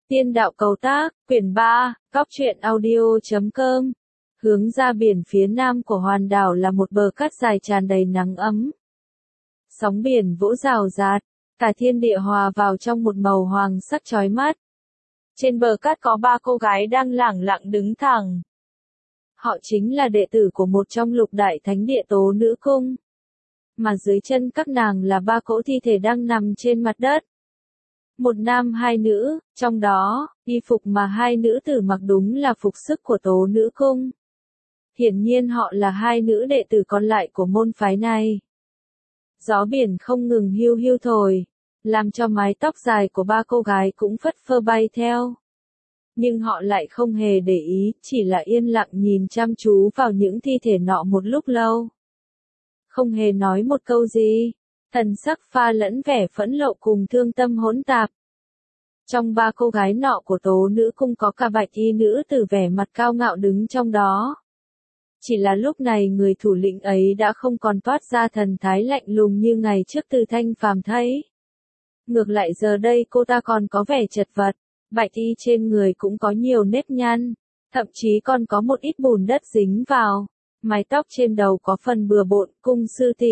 Tiên đạo cầu tác, quyển 3, Cóc truyện audio.com. Hướng ra biển phía nam của hòn đảo là một bờ cát dài tràn đầy nắng ấm. Sóng biển vỗ rào rạt, cả thiên địa hòa vào trong một màu hoàng sắc chói mắt. Trên bờ cát có 3 cô gái đang lẳng lặng đứng thẳng. Họ chính là đệ tử của một trong lục đại thánh địa Tố Nữ Cung. Mà dưới chân các nàng là 3 cỗ thi thể đang nằm trên mặt đất. Một nam 2 nữ, trong đó, y phục mà 2 nữ tử mặc đúng là phục sức của Tố Nữ Cung. Hiển nhiên họ là 2 nữ đệ tử còn lại của môn phái này. Gió biển không ngừng hiu hiu thổi, làm cho mái tóc dài của 3 cô gái cũng phất phơ bay theo. Nhưng họ lại không hề để ý, chỉ là yên lặng nhìn chăm chú vào những thi thể nọ một lúc lâu. Không hề nói một câu gì, thần sắc pha lẫn vẻ phẫn nộ cùng thương tâm hỗn tạp. Trong 3 cô gái nọ của Tố Nữ Cung có cả bạch y nữ tử vẻ mặt cao ngạo đứng trong đó. Chỉ là lúc này người thủ lĩnh ấy đã không còn toát ra thần thái lạnh lùng như ngày trước Từ Thanh Phàm thấy. Ngược lại giờ đây cô ta còn có vẻ chật vật, bạch y trên người cũng có nhiều nếp nhăn, thậm chí còn có một ít bùn đất dính vào, mái tóc trên đầu có phần bừa bộn. Cung sư tỷ,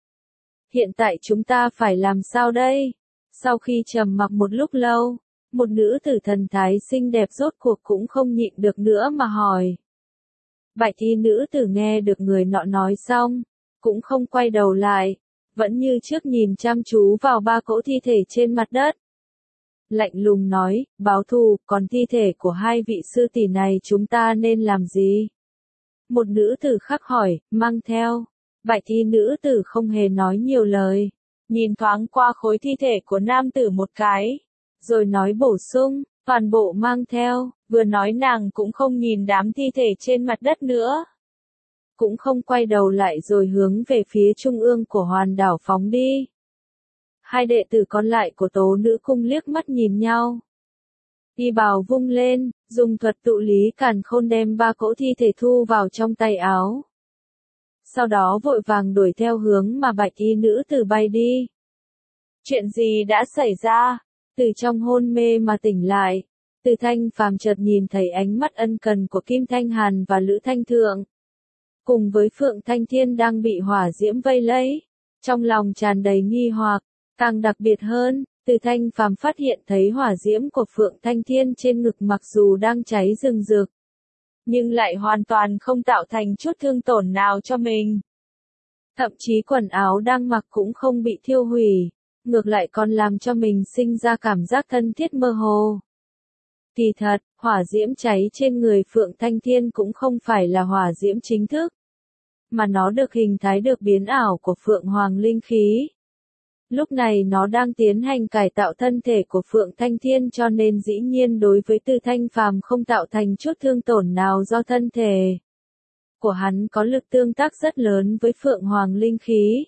hiện tại chúng ta phải làm sao đây? Sau khi trầm mặc một lúc lâu, một nữ tử thần thái xinh đẹp rốt cuộc cũng không nhịn được nữa mà hỏi. Bạch y nữ tử nghe được người nọ nói xong, cũng không quay đầu lại, vẫn như trước nhìn chăm chú vào 3 cỗ thi thể trên mặt đất. Lạnh lùng nói, báo thù, còn thi thể của 2 vị sư tỷ này chúng ta nên làm gì? Một nữ tử khác hỏi, mang theo. Bạch y nữ tử không hề nói nhiều lời, nhìn thoáng qua khối thi thể của nam tử một cái, rồi nói bổ sung, toàn bộ mang theo. Vừa nói nàng cũng không nhìn đám thi thể trên mặt đất nữa, cũng không quay đầu lại rồi hướng về phía trung ương của hòn đảo phóng đi. 2 đệ tử còn lại của Tố Nữ Cung liếc mắt nhìn nhau. Y bào vung lên, dùng thuật tụ lý càn khôn đem 3 cỗ thi thể thu vào trong tay áo. Sau đó vội vàng đuổi theo hướng mà bạch y nữ tử bay đi. Chuyện gì đã xảy ra? Từ trong hôn mê mà tỉnh lại, Từ Thanh Phàm chợt nhìn thấy ánh mắt ân cần của Kim Thanh Hàn và Lữ Thanh Thượng. Cùng với Phượng Thanh Thiên đang bị hỏa diễm vây lấy. Trong lòng tràn đầy nghi hoặc, càng đặc biệt hơn, Từ Thanh Phàm phát hiện thấy hỏa diễm của Phượng Thanh Thiên trên ngực mặc dù đang cháy rừng rực, nhưng lại hoàn toàn không tạo thành chút thương tổn nào cho mình. Thậm chí quần áo đang mặc cũng không bị thiêu hủy, ngược lại còn làm cho mình sinh ra cảm giác thân thiết mơ hồ. Kỳ thật, hỏa diễm cháy trên người Phượng Thanh Thiên cũng không phải là hỏa diễm chính thức, mà nó được hình thái được biến ảo của Phượng Hoàng linh khí. Lúc này nó đang tiến hành cải tạo thân thể của Phượng Thanh Thiên, cho nên dĩ nhiên đối với Từ Thanh Phàm không tạo thành chút thương tổn nào, do thân thể của hắn có lực tương tác rất lớn với Phượng Hoàng linh khí.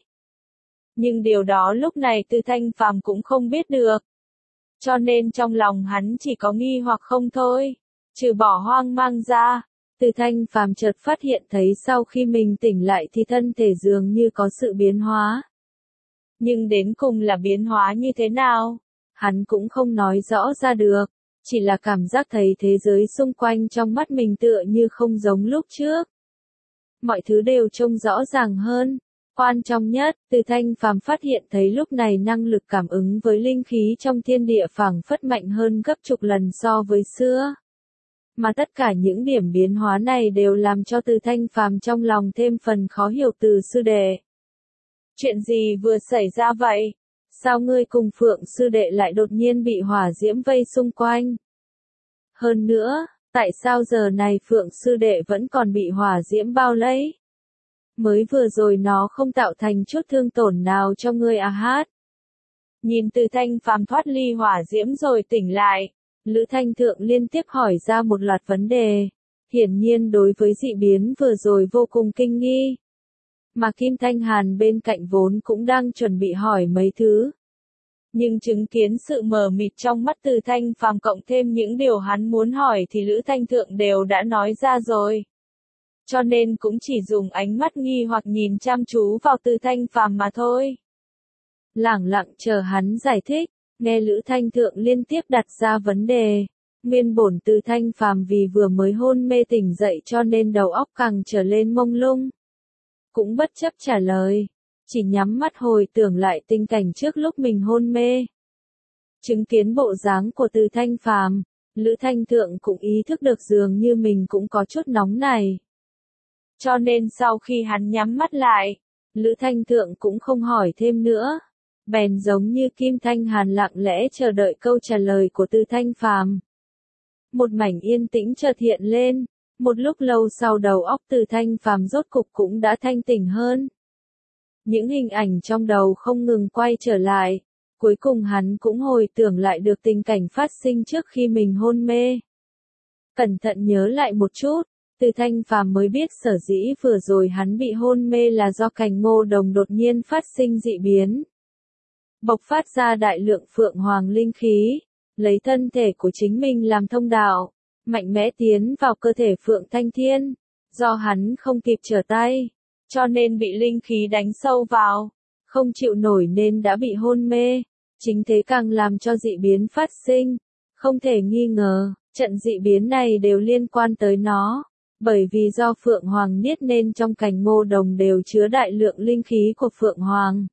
Nhưng điều đó lúc này Từ Thanh Phàm cũng không biết được. Cho nên trong lòng hắn chỉ có nghi hoặc không thôi. Trừ bỏ hoang mang ra, Từ Thanh Phàm chợt phát hiện thấy sau khi mình tỉnh lại thì thân thể dường như có sự biến hóa. Nhưng đến cùng là biến hóa như thế nào, hắn cũng không nói rõ ra được, chỉ là cảm giác thấy thế giới xung quanh trong mắt mình tựa như không giống lúc trước. Mọi thứ đều trông rõ ràng hơn. Quan trọng nhất, Từ Thanh Phàm phát hiện thấy lúc này năng lực cảm ứng với linh khí trong thiên địa phảng phất mạnh hơn gấp chục lần so với xưa. Mà tất cả những điểm biến hóa này đều làm cho Từ Thanh Phàm trong lòng thêm phần khó hiểu. Từ sư đệ, chuyện gì vừa xảy ra vậy? Sao ngươi cùng Phượng sư đệ lại đột nhiên bị hỏa diễm vây xung quanh? Hơn nữa, tại sao giờ này Phượng sư đệ vẫn còn bị hỏa diễm bao lấy? Mới vừa rồi nó không tạo thành chút thương tổn nào cho ngươi à hát? Nhìn Từ Thanh Phàm thoát ly hỏa diễm rồi tỉnh lại, Lữ Thanh Thượng liên tiếp hỏi ra một loạt vấn đề. Hiển nhiên đối với dị biến vừa rồi vô cùng kinh nghi. Mà Kim Thanh Hàn bên cạnh vốn cũng đang chuẩn bị hỏi mấy thứ. Nhưng chứng kiến sự mờ mịt trong mắt Từ Thanh Phàm cộng thêm những điều hắn muốn hỏi thì Lữ Thanh Thượng đều đã nói ra rồi. Cho nên cũng chỉ dùng ánh mắt nghi hoặc nhìn chăm chú vào Từ Thanh Phàm mà thôi. Lẳng lặng chờ hắn giải thích, Nghe Lữ Thanh Thượng liên tiếp đặt ra vấn đề, nguyên bổn Từ Thanh Phàm vì vừa mới hôn mê tỉnh dậy cho nên đầu óc càng trở lên mông lung. Cũng bất chấp trả lời, chỉ nhắm mắt hồi tưởng lại tình cảnh trước lúc mình hôn mê. Chứng kiến bộ dáng của Từ Thanh Phàm, Lữ Thanh Thượng cũng ý thức được dường như mình cũng có chút nóng này. Cho nên sau khi hắn nhắm mắt lại, Lữ Thanh Thượng cũng không hỏi thêm nữa. Bèn giống như Kim Thanh Hàn lặng lẽ chờ đợi câu trả lời của Từ Thanh Phàm. Một mảnh yên tĩnh chợt hiện lên, một lúc lâu sau đầu óc Từ Thanh Phàm rốt cục cũng đã thanh tỉnh hơn. Những hình ảnh trong đầu không ngừng quay trở lại, cuối cùng hắn cũng hồi tưởng lại được tình cảnh phát sinh trước khi mình hôn mê. Cẩn thận nhớ lại một chút, Từ Thanh Phàm mới biết sở dĩ vừa rồi hắn bị hôn mê là do cành ngô đồng đột nhiên phát sinh dị biến. Bộc phát ra đại lượng phượng hoàng linh khí, lấy thân thể của chính mình làm thông đạo, mạnh mẽ tiến vào cơ thể Phượng Thanh Thiên, do hắn không kịp trở tay, cho nên bị linh khí đánh sâu vào, không chịu nổi nên đã bị hôn mê, chính thế càng làm cho dị biến phát sinh, không thể nghi ngờ, trận dị biến này đều liên quan tới nó, bởi vì do Phượng Hoàng niết nên trong cành ngô đồng đều chứa đại lượng linh khí của Phượng Hoàng.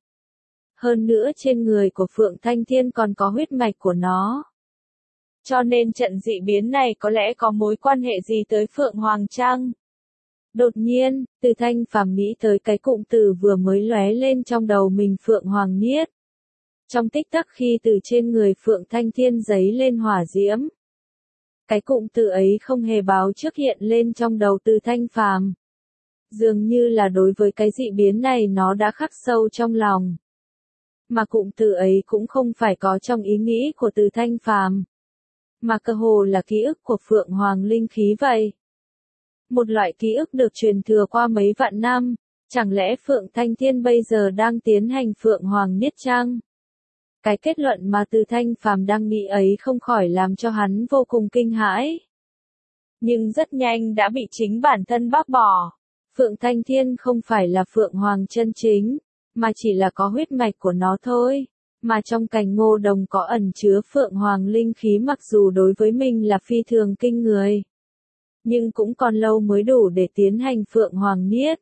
Hơn nữa trên người của Phượng Thanh Thiên còn có huyết mạch của nó. Cho nên trận dị biến này có lẽ có mối quan hệ gì tới Phượng Hoàng chăng? Đột nhiên, Từ Thanh Phàm nghĩ tới cái cụm từ vừa mới lóe lên trong đầu mình Phượng Hoàng niết. Trong tích tắc khi từ trên người Phượng Thanh Thiên giấy lên hỏa diễm. Cái cụm từ ấy không hề báo trước hiện lên trong đầu Từ Thanh Phàm. Dường như là đối với cái dị biến này nó đã khắc sâu trong lòng. Mà cụm từ ấy cũng không phải có trong ý nghĩ của Từ Thanh Phàm, mà cơ hồ là ký ức của Phượng Hoàng linh khí vậy. Một loại ký ức được truyền thừa qua mấy vạn năm, chẳng lẽ Phượng Thanh Thiên bây giờ đang tiến hành Phượng Hoàng niết chăng? Cái kết luận mà Từ Thanh Phàm đang nghĩ ấy không khỏi làm cho hắn vô cùng kinh hãi. Nhưng rất nhanh đã bị chính bản thân bác bỏ. Phượng Thanh Thiên không phải là Phượng Hoàng chân chính, mà chỉ là có huyết mạch của nó thôi. Mà trong cành ngô đồng có ẩn chứa Phượng Hoàng linh khí mặc dù đối với mình là phi thường kinh người. Nhưng cũng còn lâu mới đủ để tiến hành Phượng Hoàng niết.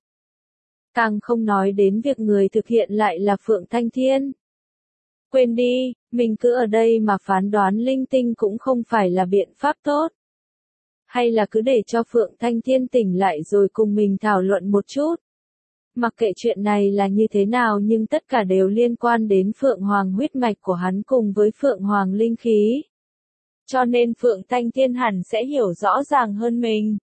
Càng không nói đến việc người thực hiện lại là Phượng Thanh Thiên. Quên đi, mình cứ ở đây mà phán đoán linh tinh cũng không phải là biện pháp tốt. Hay là cứ để cho Phượng Thanh Thiên tỉnh lại rồi cùng mình thảo luận một chút. Mặc kệ chuyện này là như thế nào nhưng tất cả đều liên quan đến Phượng Hoàng huyết mạch của hắn cùng với Phượng Hoàng linh khí. Cho nên Phượng Thanh Thiên hẳn sẽ hiểu rõ ràng hơn mình.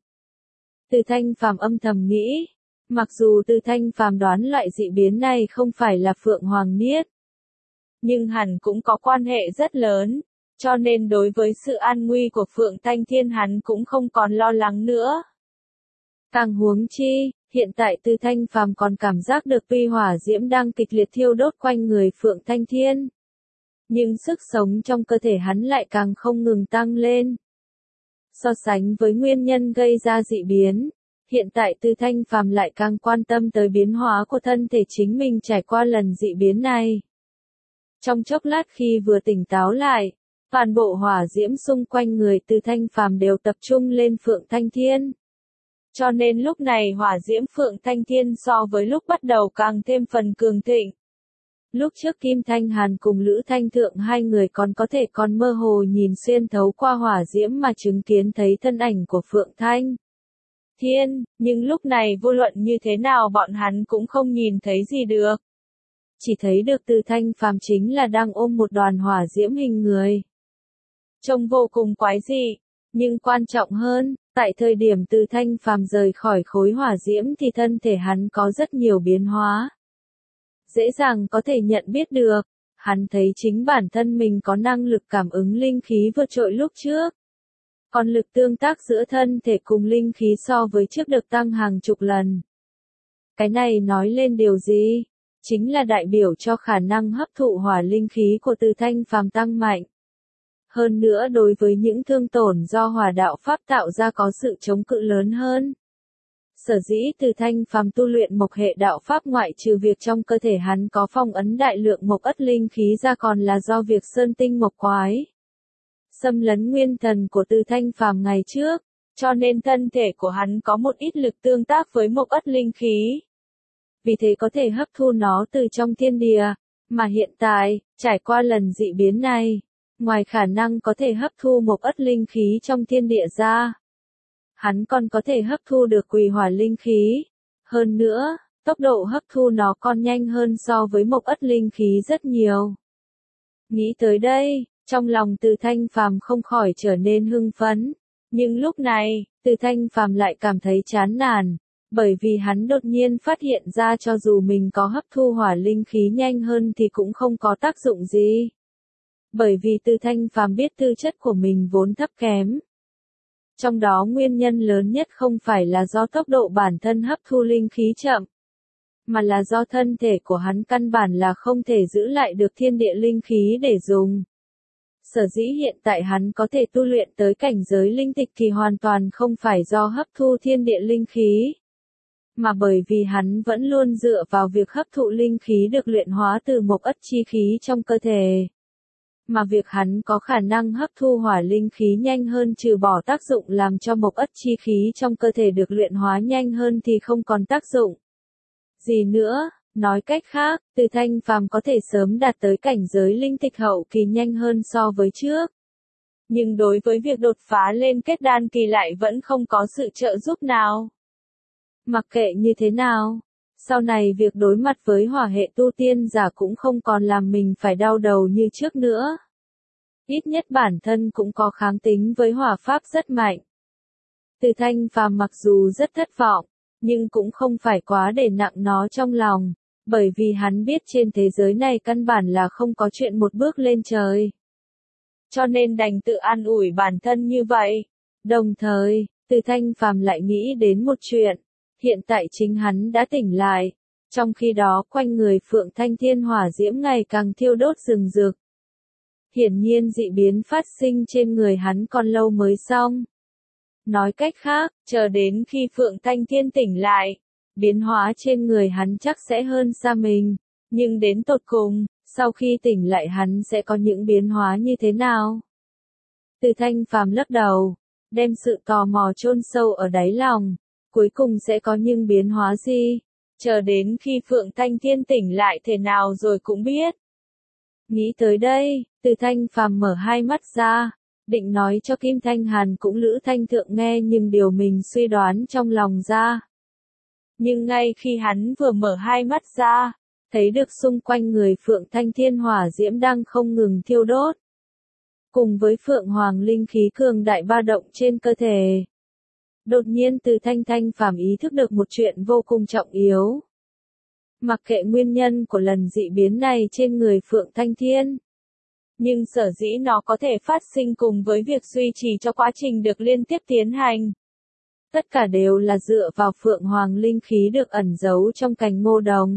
Từ Thanh Phàm âm thầm nghĩ, mặc dù Từ Thanh Phàm đoán loại dị biến này không phải là Phượng Hoàng niết, nhưng hẳn cũng có quan hệ rất lớn, cho nên đối với sự an nguy của Phượng Thanh Thiên hắn cũng không còn lo lắng nữa. Càng huống chi, hiện tại Từ Thanh Phàm còn cảm giác được vi hỏa diễm đang kịch liệt thiêu đốt quanh người Phượng Thanh Thiên. Nhưng sức sống trong cơ thể hắn lại càng không ngừng tăng lên. So sánh với nguyên nhân gây ra dị biến, hiện tại Từ Thanh Phàm lại càng quan tâm tới biến hóa của thân thể chính mình trải qua lần dị biến này. Trong chốc lát khi vừa tỉnh táo lại, toàn bộ hỏa diễm xung quanh người Từ Thanh Phàm đều tập trung lên Phượng Thanh Thiên. Cho nên lúc này hỏa diễm Phượng Thanh Thiên so với lúc bắt đầu càng thêm phần cường thịnh. Lúc trước Kim Thanh Hàn cùng Lữ Thanh Thượng hai người còn mơ hồ nhìn xuyên thấu qua hỏa diễm mà chứng kiến thấy thân ảnh của Phượng Thanh Thiên, nhưng lúc này vô luận như thế nào bọn hắn cũng không nhìn thấy gì được. Chỉ thấy được Từ Thanh Phàm chính là đang ôm một đoàn hỏa diễm hình người. Trông vô cùng quái dị, nhưng quan trọng hơn, tại thời điểm Từ Thanh Phàm rời khỏi khối hỏa diễm thì thân thể hắn có rất nhiều biến hóa. Dễ dàng có thể nhận biết được, hắn thấy chính bản thân mình có năng lực cảm ứng linh khí vượt trội lúc trước. Còn lực tương tác giữa thân thể cùng linh khí so với trước được tăng hàng chục lần. Cái này nói lên điều gì? Chính là đại biểu cho khả năng hấp thụ hỏa linh khí của Từ Thanh Phàm tăng mạnh. Hơn nữa đối với những thương tổn do hỏa đạo pháp tạo ra có sự chống cự lớn hơn. Sở dĩ Từ Thanh Phàm tu luyện mộc hệ đạo pháp ngoại trừ việc trong cơ thể hắn có phong ấn đại lượng mộc ất linh khí ra còn là do việc sơn tinh mộc quái xâm lấn nguyên thần của Từ Thanh Phàm ngày trước, cho nên thân thể của hắn có một ít lực tương tác với mộc ất linh khí. Vì thế có thể hấp thu nó từ trong thiên địa, mà hiện tại, trải qua lần dị biến này, ngoài khả năng có thể hấp thu mộc ất linh khí trong thiên địa ra, hắn còn có thể hấp thu được quỷ hỏa linh khí. Hơn nữa, tốc độ hấp thu nó còn nhanh hơn so với mộc ất linh khí rất nhiều. Nghĩ tới đây, trong lòng Từ Thanh Phàm không khỏi trở nên hưng phấn. Nhưng lúc này, Từ Thanh Phàm lại cảm thấy chán nản, bởi vì hắn đột nhiên phát hiện ra cho dù mình có hấp thu hỏa linh khí nhanh hơn thì cũng không có tác dụng gì. Bởi vì Từ Thanh Phàm biết tư chất của mình vốn thấp kém. Trong đó nguyên nhân lớn nhất không phải là do tốc độ bản thân hấp thu linh khí chậm, mà là do thân thể của hắn căn bản là không thể giữ lại được thiên địa linh khí để dùng. Sở dĩ hiện tại hắn có thể tu luyện tới cảnh giới linh tịch thì hoàn toàn không phải do hấp thu thiên địa linh khí, mà bởi vì hắn vẫn luôn dựa vào việc hấp thụ linh khí được luyện hóa từ mộc ất chi khí trong cơ thể. Mà việc hắn có khả năng hấp thu hỏa linh khí nhanh hơn trừ bỏ tác dụng làm cho mộc ất chi khí trong cơ thể được luyện hóa nhanh hơn thì không còn tác dụng gì nữa. Nói cách khác, Từ Thanh Phàm có thể sớm đạt tới cảnh giới linh tịch hậu kỳ nhanh hơn so với trước. Nhưng đối với việc đột phá lên kết đan kỳ lại vẫn không có sự trợ giúp nào. Mặc kệ như thế nào, sau này việc đối mặt với hỏa hệ tu tiên giả cũng không còn làm mình phải đau đầu như trước nữa. Ít nhất bản thân cũng có kháng tính với hỏa pháp rất mạnh. Từ Thanh Phàm mặc dù rất thất vọng, nhưng cũng không phải quá để nặng nó trong lòng, bởi vì hắn biết trên thế giới này căn bản là không có chuyện một bước lên trời. Cho nên đành tự an ủi bản thân như vậy. Đồng thời, Từ Thanh Phàm lại nghĩ đến một chuyện, hiện tại chính hắn đã tỉnh lại, trong khi đó quanh người Phượng Thanh Thiên hỏa diễm ngày càng thiêu đốt rừng rực. Hiển nhiên dị biến phát sinh trên người hắn còn lâu mới xong. Nói cách khác, chờ đến khi Phượng Thanh Thiên tỉnh lại, biến hóa trên người hắn chắc sẽ hơn xa mình, nhưng đến tột cùng, sau khi tỉnh lại hắn sẽ có những biến hóa như thế nào? Từ Thanh Phàm lắc đầu, đem sự tò mò chôn sâu ở đáy lòng, cuối cùng sẽ có những biến hóa gì? Chờ đến khi Phượng Thanh Thiên tỉnh lại thế nào rồi cũng biết. Nghĩ tới đây, Từ Thanh Phàm mở hai mắt ra, định nói cho Kim Thanh Hàn cũng Lữ Thanh Thượng nghe nhưng điều mình suy đoán trong lòng ra. Nhưng ngay khi hắn vừa mở hai mắt ra, thấy được xung quanh người Phượng Thanh Thiên hỏa diễm đang không ngừng thiêu đốt. Cùng với Phượng Hoàng linh khí cường đại ba động trên cơ thể. Đột nhiên Từ Thanh Phàm ý thức được một chuyện vô cùng trọng yếu. Mặc kệ nguyên nhân của lần dị biến này trên người Phượng Thanh Thiên, nhưng sở dĩ nó có thể phát sinh cùng với việc duy trì cho quá trình được liên tiếp tiến hành. Tất cả đều là dựa vào Phượng Hoàng linh khí được ẩn giấu trong cành ngô đồng.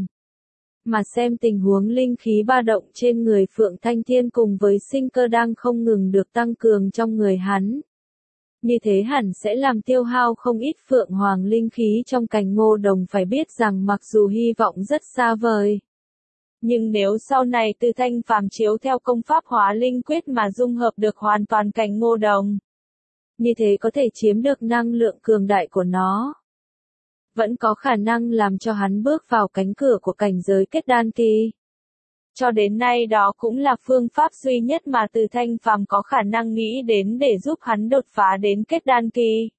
Mà xem tình huống linh khí ba động trên người Phượng Thanh Thiên cùng với sinh cơ đang không ngừng được tăng cường trong người hắn. Như thế hẳn sẽ làm tiêu hao không ít Phượng Hoàng linh khí trong cành ngô đồng, phải biết rằng mặc dù hy vọng rất xa vời. Nhưng nếu sau này Từ Thanh Phàm chiếu theo công pháp hóa linh quyết mà dung hợp được hoàn toàn cành ngô đồng, như thế có thể chiếm được năng lượng cường đại của nó. Vẫn có khả năng làm cho hắn bước vào cánh cửa của cảnh giới kết đan kỳ. Cho đến nay đó cũng là phương pháp duy nhất mà Từ Thanh Phàm có khả năng nghĩ đến để giúp hắn đột phá đến kết đan kỳ.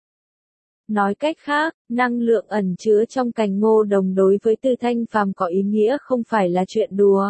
Nói cách khác, năng lượng ẩn chứa trong cành ngô đồng đối với Từ Thanh Phàm có ý nghĩa không phải là chuyện đùa.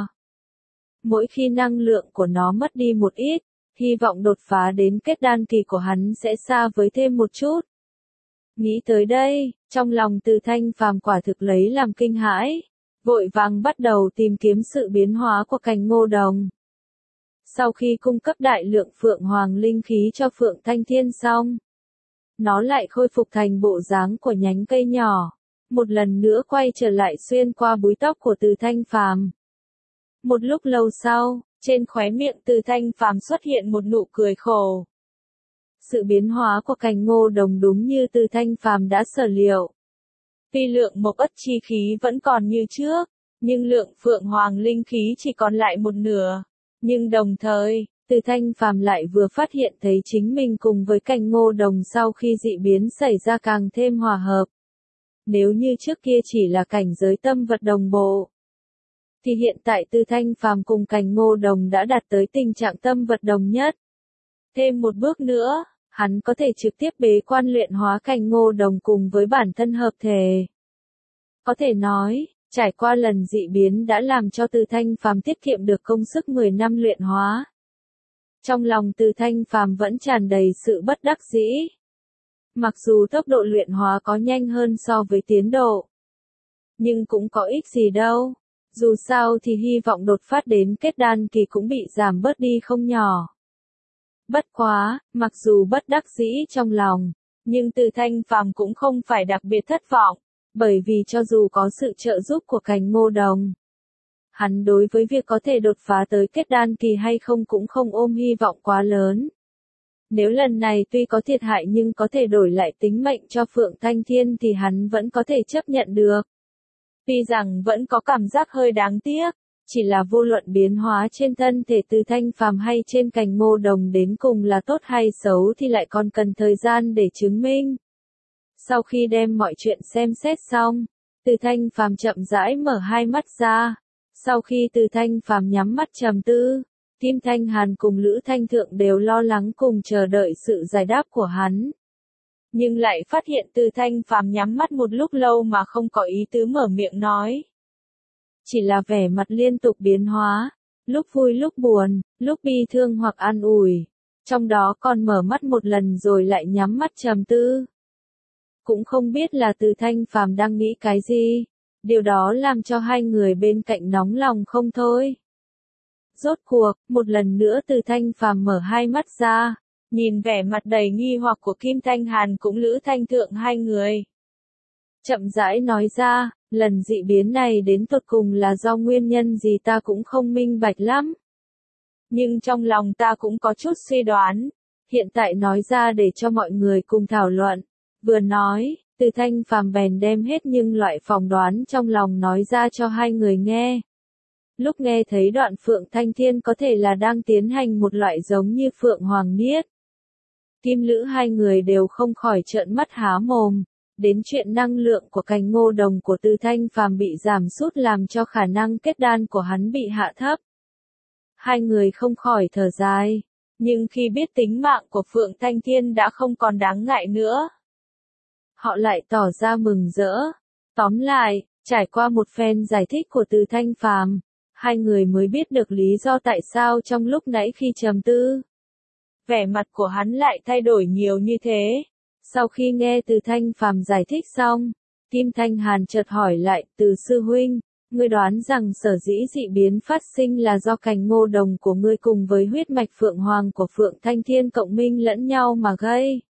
Mỗi khi năng lượng của nó mất đi một ít, hy vọng đột phá đến kết đan kỳ của hắn sẽ xa với thêm một chút. Nghĩ tới đây, trong lòng Từ Thanh Phàm quả thực lấy làm kinh hãi, vội vàng bắt đầu tìm kiếm sự biến hóa của cành ngô đồng. Sau khi cung cấp đại lượng Phượng Hoàng linh khí cho Phượng Thanh Thiên xong, nó lại khôi phục thành bộ dáng của nhánh cây nhỏ, một lần nữa quay trở lại xuyên qua búi tóc của Từ Thanh Phàm. Một lúc lâu sau, trên khóe miệng Từ Thanh Phàm xuất hiện một nụ cười khổ. Sự biến hóa của cành ngô đồng đúng như Từ Thanh Phàm đã sở liệu. Tuy lượng mộc ất chi khí vẫn còn như trước, nhưng lượng phượng hoàng linh khí chỉ còn lại một nửa. Nhưng đồng thời, Từ Thanh Phàm lại vừa phát hiện thấy chính mình cùng với cành ngô đồng sau khi dị biến xảy ra càng thêm hòa hợp. Nếu như trước kia chỉ là cảnh giới tâm vật đồng bộ, thì hiện tại Từ Thanh Phàm cùng cành ngô đồng đã đạt tới tình trạng tâm vật đồng nhất. Thêm một bước nữa, hắn có thể trực tiếp bế quan luyện hóa cành ngô đồng cùng với bản thân hợp thể. Có thể nói, trải qua lần dị biến đã làm cho Từ Thanh Phàm tiết kiệm được công sức 10 năm luyện hóa. Trong lòng Từ Thanh Phàm vẫn tràn đầy sự bất đắc dĩ. Mặc dù tốc độ luyện hóa có nhanh hơn so với tiến độ, nhưng cũng có ích gì đâu. Dù sao thì hy vọng đột phát đến kết đan kỳ cũng bị giảm bớt đi không nhỏ. Bất quá, mặc dù bất đắc dĩ trong lòng, nhưng Từ Thanh Phàm cũng không phải đặc biệt thất vọng, bởi vì cho dù có sự trợ giúp của cành ngô đồng, hắn đối với việc có thể đột phá tới kết đan kỳ hay không cũng không ôm hy vọng quá lớn. Nếu lần này tuy có thiệt hại nhưng có thể đổi lại tính mệnh cho Phượng Thanh Thiên thì hắn vẫn có thể chấp nhận được. Tuy rằng vẫn có cảm giác hơi đáng tiếc, chỉ là vô luận biến hóa trên thân thể Từ Thanh Phàm hay trên cành ngô đồng đến cùng là tốt hay xấu thì lại còn cần thời gian để chứng minh. Sau khi đem mọi chuyện xem xét xong, Từ Thanh Phàm chậm rãi mở hai mắt ra. Sau khi Từ Thanh Phàm nhắm mắt trầm tư, Kim Thanh Hàn cùng Lữ Thanh Thượng đều lo lắng cùng chờ đợi sự giải đáp của hắn. Nhưng lại phát hiện Từ Thanh Phàm nhắm mắt một lúc lâu mà không có ý tứ mở miệng nói. Chỉ là vẻ mặt liên tục biến hóa, lúc vui lúc buồn, lúc bi thương hoặc an ủi. Trong đó còn mở mắt một lần rồi lại nhắm mắt trầm tư. Cũng không biết là Từ Thanh Phàm đang nghĩ cái gì. Điều đó làm cho hai người bên cạnh nóng lòng không thôi. Rốt cuộc, một lần nữa Từ Thanh Phàm mở hai mắt ra, nhìn vẻ mặt đầy nghi hoặc của Kim Thanh Hàn cũng Lữ Thanh Thượng hai người. Chậm rãi nói ra, lần dị biến này đến tột cùng là do nguyên nhân gì ta cũng không minh bạch lắm. Nhưng trong lòng ta cũng có chút suy đoán, hiện tại nói ra để cho mọi người cùng thảo luận. Vừa nói, Từ Thanh Phàm bèn đem hết những loại phỏng đoán trong lòng nói ra cho hai người nghe. Lúc nghe thấy đoạn Phượng Thanh Thiên có thể là đang tiến hành một loại giống như Phượng Hoàng Niết, Kim Lữ hai người đều không khỏi trợn mắt há mồm. Đến chuyện năng lượng của cành ngô đồng của Từ Thanh Phàm bị giảm sút làm cho khả năng kết đan của hắn bị hạ thấp. Hai người không khỏi thở dài, nhưng khi biết tính mạng của Phượng Thanh Thiên đã không còn đáng ngại nữa, họ lại tỏ ra mừng rỡ. Tóm lại, trải qua một phen giải thích của Từ Thanh Phàm, hai người mới biết được lý do tại sao trong lúc nãy khi trầm tư, vẻ mặt của hắn lại thay đổi nhiều như thế. Sau khi nghe Từ Thanh Phàm giải thích xong, Kim Thanh Hàn chợt hỏi lại, Từ sư huynh, ngươi đoán rằng sở dĩ dị biến phát sinh là do cành ngô đồng của ngươi cùng với huyết mạch Phượng Hoàng của Phượng Thanh Thiên cộng minh lẫn nhau mà gây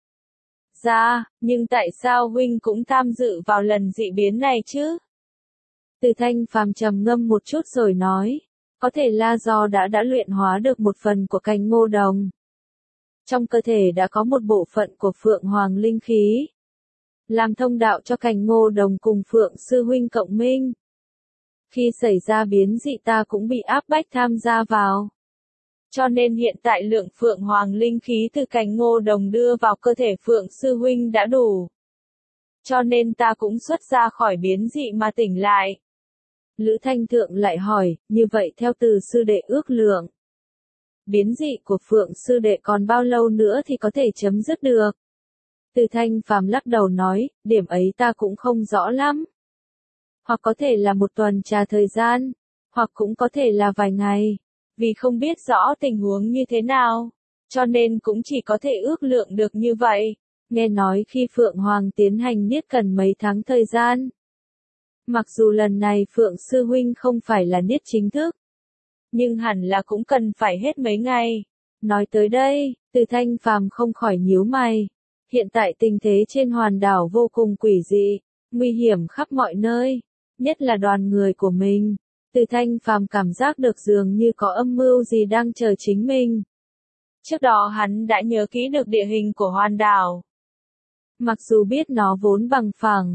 ra, nhưng tại sao huynh cũng tham dự vào lần dị biến này chứ? Từ Thanh Phàm trầm ngâm một chút rồi nói, có thể là do đã luyện hóa được một phần của cành ngô đồng. Trong cơ thể đã có một bộ phận của Phượng Hoàng linh khí, làm thông đạo cho cành ngô đồng cùng Phượng sư huynh cộng minh. Khi xảy ra biến dị ta cũng bị áp bách tham gia vào. Cho nên hiện tại lượng Phượng Hoàng linh khí từ cành ngô đồng đưa vào cơ thể Phượng sư huynh đã đủ. Cho nên ta cũng xuất ra khỏi biến dị mà tỉnh lại. Lữ Thanh Thượng lại hỏi, như vậy theo Từ sư đệ ước lượng, biến dị của Phượng sư đệ còn bao lâu nữa thì có thể chấm dứt được? Từ Thanh Phàm lắc đầu nói, điểm ấy ta cũng không rõ lắm. Hoặc có thể là một tuần trà thời gian, hoặc cũng có thể là vài ngày. Vì không biết rõ tình huống như thế nào, cho nên cũng chỉ có thể ước lượng được như vậy. Nghe nói khi Phượng Hoàng tiến hành niết cần mấy tháng thời gian. Mặc dù lần này Phượng sư huynh không phải là niết chính thức, nhưng hẳn là cũng cần phải hết mấy ngày. Nói tới đây, Từ Thanh Phàm không khỏi nhíu mày. Hiện tại tình thế trên hòn đảo vô cùng quỷ dị, nguy hiểm khắp mọi nơi, nhất là đoàn người của mình. Từ Thanh Phàm cảm giác được dường như có âm mưu gì đang chờ chính mình. Trước đó hắn đã nhớ kỹ được địa hình của hòn đảo. Mặc dù biết nó vốn bằng phẳng,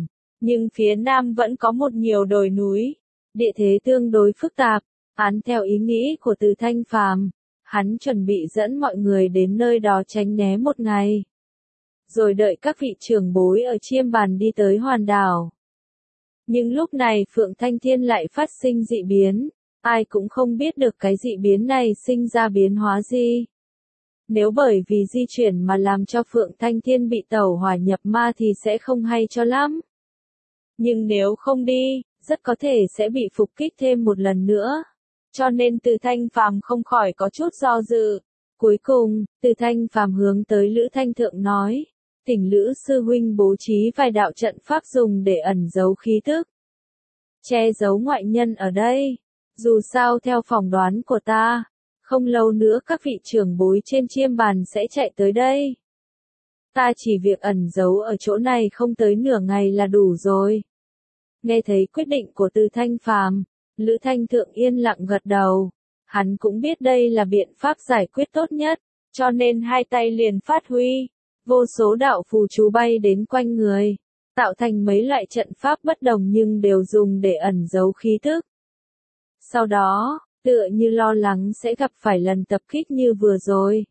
Nhưng phía nam vẫn có một nhiều đồi núi, địa thế tương đối phức tạp. Án theo ý nghĩ của Từ Thanh Phàm, hắn chuẩn bị dẫn mọi người đến nơi đó tránh né một ngày, rồi đợi các vị trưởng bối ở Chiêm Bàn đi tới Hoàn Đảo. Nhưng lúc này Phượng Thanh Thiên lại phát sinh dị biến, ai cũng không biết được cái dị biến này sinh ra biến hóa gì. Nếu bởi vì di chuyển mà làm cho Phượng Thanh Thiên bị tẩu hỏa nhập ma thì sẽ không hay cho lắm. Nhưng nếu không đi, rất có thể sẽ bị phục kích thêm một lần nữa. Cho nên Từ Thanh Phàm không khỏi có chút do dự. Cuối cùng, Từ Thanh Phàm hướng tới Lữ Thanh Thượng nói, thỉnh Lữ sư huynh bố trí vài đạo trận pháp dùng để ẩn giấu khí tức, che giấu ngoại nhân ở đây. Dù sao theo phỏng đoán của ta, không lâu nữa các vị trưởng bối trên Chiêm Bàn sẽ chạy tới đây. Ta chỉ việc ẩn giấu ở chỗ này không tới nửa ngày là đủ rồi. Nghe thấy quyết định của Từ Thanh Phàm, Lữ Thanh Thượng yên lặng gật đầu. Hắn cũng biết đây là biện pháp giải quyết tốt nhất, cho nên hai tay liền phát huy. Vô số đạo phù chú bay đến quanh người, tạo thành mấy loại trận pháp bất đồng nhưng đều dùng để ẩn giấu khí tức. Sau đó, tựa như lo lắng sẽ gặp phải lần tập kích như vừa rồi,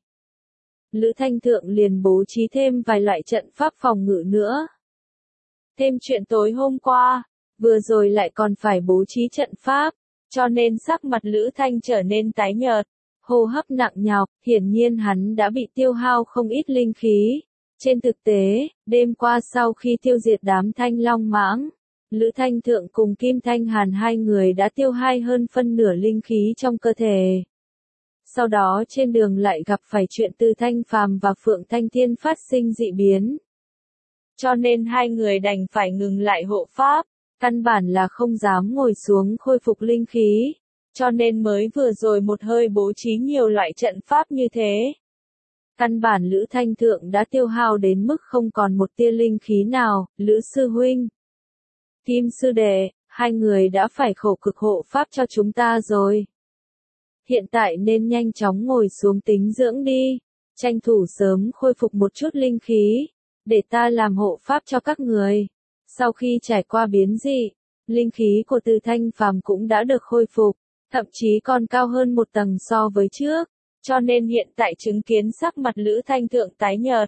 Lữ Thanh Thượng liền bố trí thêm vài loại trận pháp phòng ngự nữa. Thêm chuyện tối hôm qua, vừa rồi lại còn phải bố trí trận pháp, cho nên sắc mặt Lữ Thanh trở nên tái nhợt, hô hấp nặng nhọc, hiển nhiên hắn đã bị tiêu hao không ít linh khí. Trên thực tế, đêm qua sau khi tiêu diệt đám Thanh Long Mãng, Lữ Thanh Thượng cùng Kim Thanh Hàn hai người đã tiêu hao hơn phân nửa linh khí trong cơ thể. Sau đó trên đường lại gặp phải chuyện Từ Thanh Phàm và Phượng Thanh Thiên phát sinh dị biến. Cho nên hai người đành phải ngừng lại hộ pháp, căn bản là không dám ngồi xuống khôi phục linh khí, cho nên mới vừa rồi một hơi bố trí nhiều loại trận pháp như thế. Căn bản Lữ Thanh Thượng đã tiêu hao đến mức không còn một tia linh khí nào. Lữ sư huynh, Kim sư đệ, hai người đã phải khổ cực hộ pháp cho chúng ta rồi. Hiện tại nên nhanh chóng ngồi xuống tính dưỡng đi, tranh thủ sớm khôi phục một chút linh khí, để ta làm hộ pháp cho các người. Sau khi trải qua biến dị, linh khí của Từ Thanh Phàm cũng đã được khôi phục, thậm chí còn cao hơn một tầng so với trước, cho nên hiện tại chứng kiến sắc mặt Lữ Thanh Thượng tái nhợt.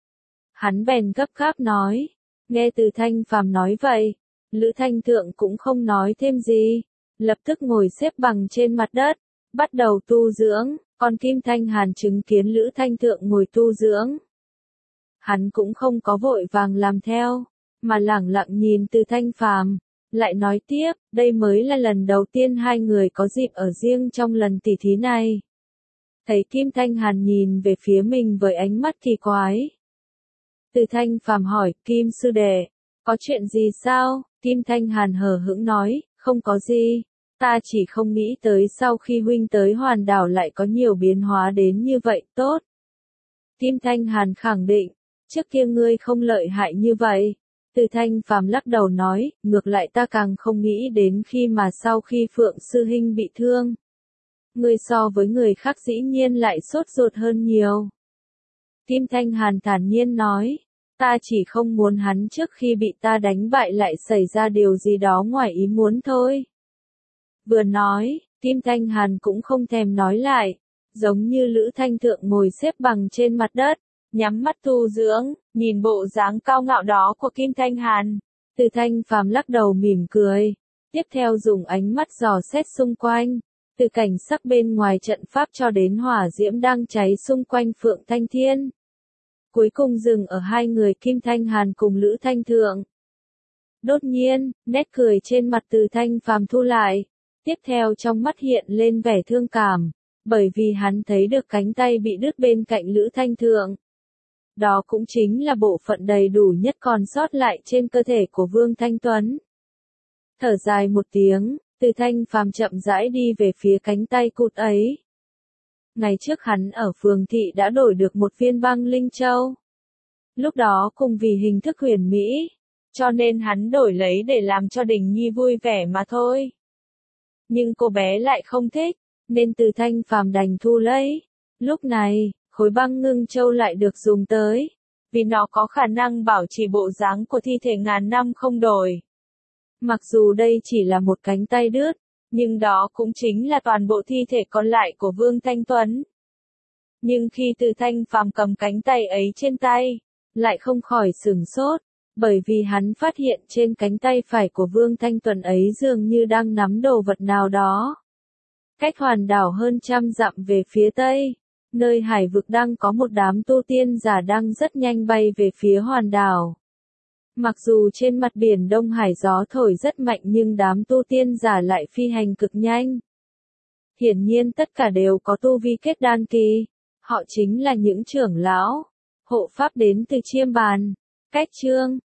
Hắn bèn gấp gáp nói, nghe Từ Thanh Phàm nói vậy, Lữ Thanh Thượng cũng không nói thêm gì, lập tức ngồi xếp bằng trên mặt đất, bắt đầu tu dưỡng, còn Kim Thanh Hàn chứng kiến Lữ Thanh Thượng ngồi tu dưỡng. Hắn cũng không có vội vàng làm theo, mà lẳng lặng nhìn Từ Thanh Phàm, lại nói tiếp, đây mới là lần đầu tiên hai người có dịp ở riêng trong lần tỉ thí này. Thấy Kim Thanh Hàn nhìn về phía mình với ánh mắt kỳ quái. Từ Thanh Phàm hỏi, Kim sư đệ, có chuyện gì sao? Kim Thanh Hàn hờ hững nói, không có gì, ta chỉ không nghĩ tới sau khi huynh tới Hoàn Đảo lại có nhiều biến hóa đến như vậy, tốt. Kim Thanh Hàn khẳng định, trước kia ngươi không lợi hại như vậy. Từ Thanh Phàm lắc đầu nói, ngược lại ta càng không nghĩ đến khi mà sau khi Phượng sư huynh bị thương. Ngươi so với người khác dĩ nhiên lại sốt ruột hơn nhiều. Kim Thanh Hàn thản nhiên nói, ta chỉ không muốn hắn trước khi bị ta đánh bại lại xảy ra điều gì đó ngoài ý muốn thôi. Vừa nói, Kim Thanh Hàn cũng không thèm nói lại, giống như Lữ Thanh Thượng ngồi xếp bằng trên mặt đất, nhắm mắt tu dưỡng, nhìn bộ dáng cao ngạo đó của Kim Thanh Hàn. Từ Thanh Phàm lắc đầu mỉm cười, tiếp theo dùng ánh mắt dò xét xung quanh, từ cảnh sắc bên ngoài trận pháp cho đến hỏa diễm đang cháy xung quanh Phượng Thanh Thiên. Cuối cùng dừng ở hai người Kim Thanh Hàn cùng Lữ Thanh Thượng. Đột nhiên, nét cười trên mặt Từ Thanh Phàm thu lại, tiếp theo trong mắt hiện lên vẻ thương cảm, bởi vì hắn thấy được cánh tay bị đứt bên cạnh Lữ Thanh Thượng. Đó cũng chính là bộ phận đầy đủ nhất còn sót lại trên cơ thể của Vương Thanh Tuấn. Thở dài một tiếng, Từ Thanh Phàm chậm rãi đi về phía cánh tay cụt ấy. Ngày trước hắn ở phường thị đã đổi được một viên băng linh châu. Lúc đó cùng vì hình thức huyền mỹ, cho nên hắn đổi lấy để làm cho Đình Nhi vui vẻ mà thôi. Nhưng cô bé lại không thích, nên Từ Thanh Phàm đành thu lấy. Lúc này, khối băng ngưng châu lại được dùng tới. vì nó có khả năng bảo trì bộ dáng của thi thể ngàn năm không đổi. Mặc dù đây chỉ là một cánh tay đứt, nhưng đó cũng chính là toàn bộ thi thể còn lại của Vương Thanh Tuấn. Nhưng khi Từ Thanh Phàm cầm cánh tay ấy trên tay, lại không khỏi sửng sốt, bởi vì hắn phát hiện trên cánh tay phải của Vương Thanh Tuấn ấy dường như đang nắm đồ vật nào đó. Cách hòn đảo hơn 100 dặm về phía tây, nơi hải vực đang có một đám tu tiên giả đang rất nhanh bay về phía hòn đảo. Mặc dù trên mặt biển Đông Hải gió thổi rất mạnh nhưng đám tu tiên giả lại phi hành cực nhanh. Hiển nhiên tất cả đều có tu vi kết đan kỳ, họ chính là những trưởng lão, hộ pháp đến từ Chiêm Bàn, Cách Chương,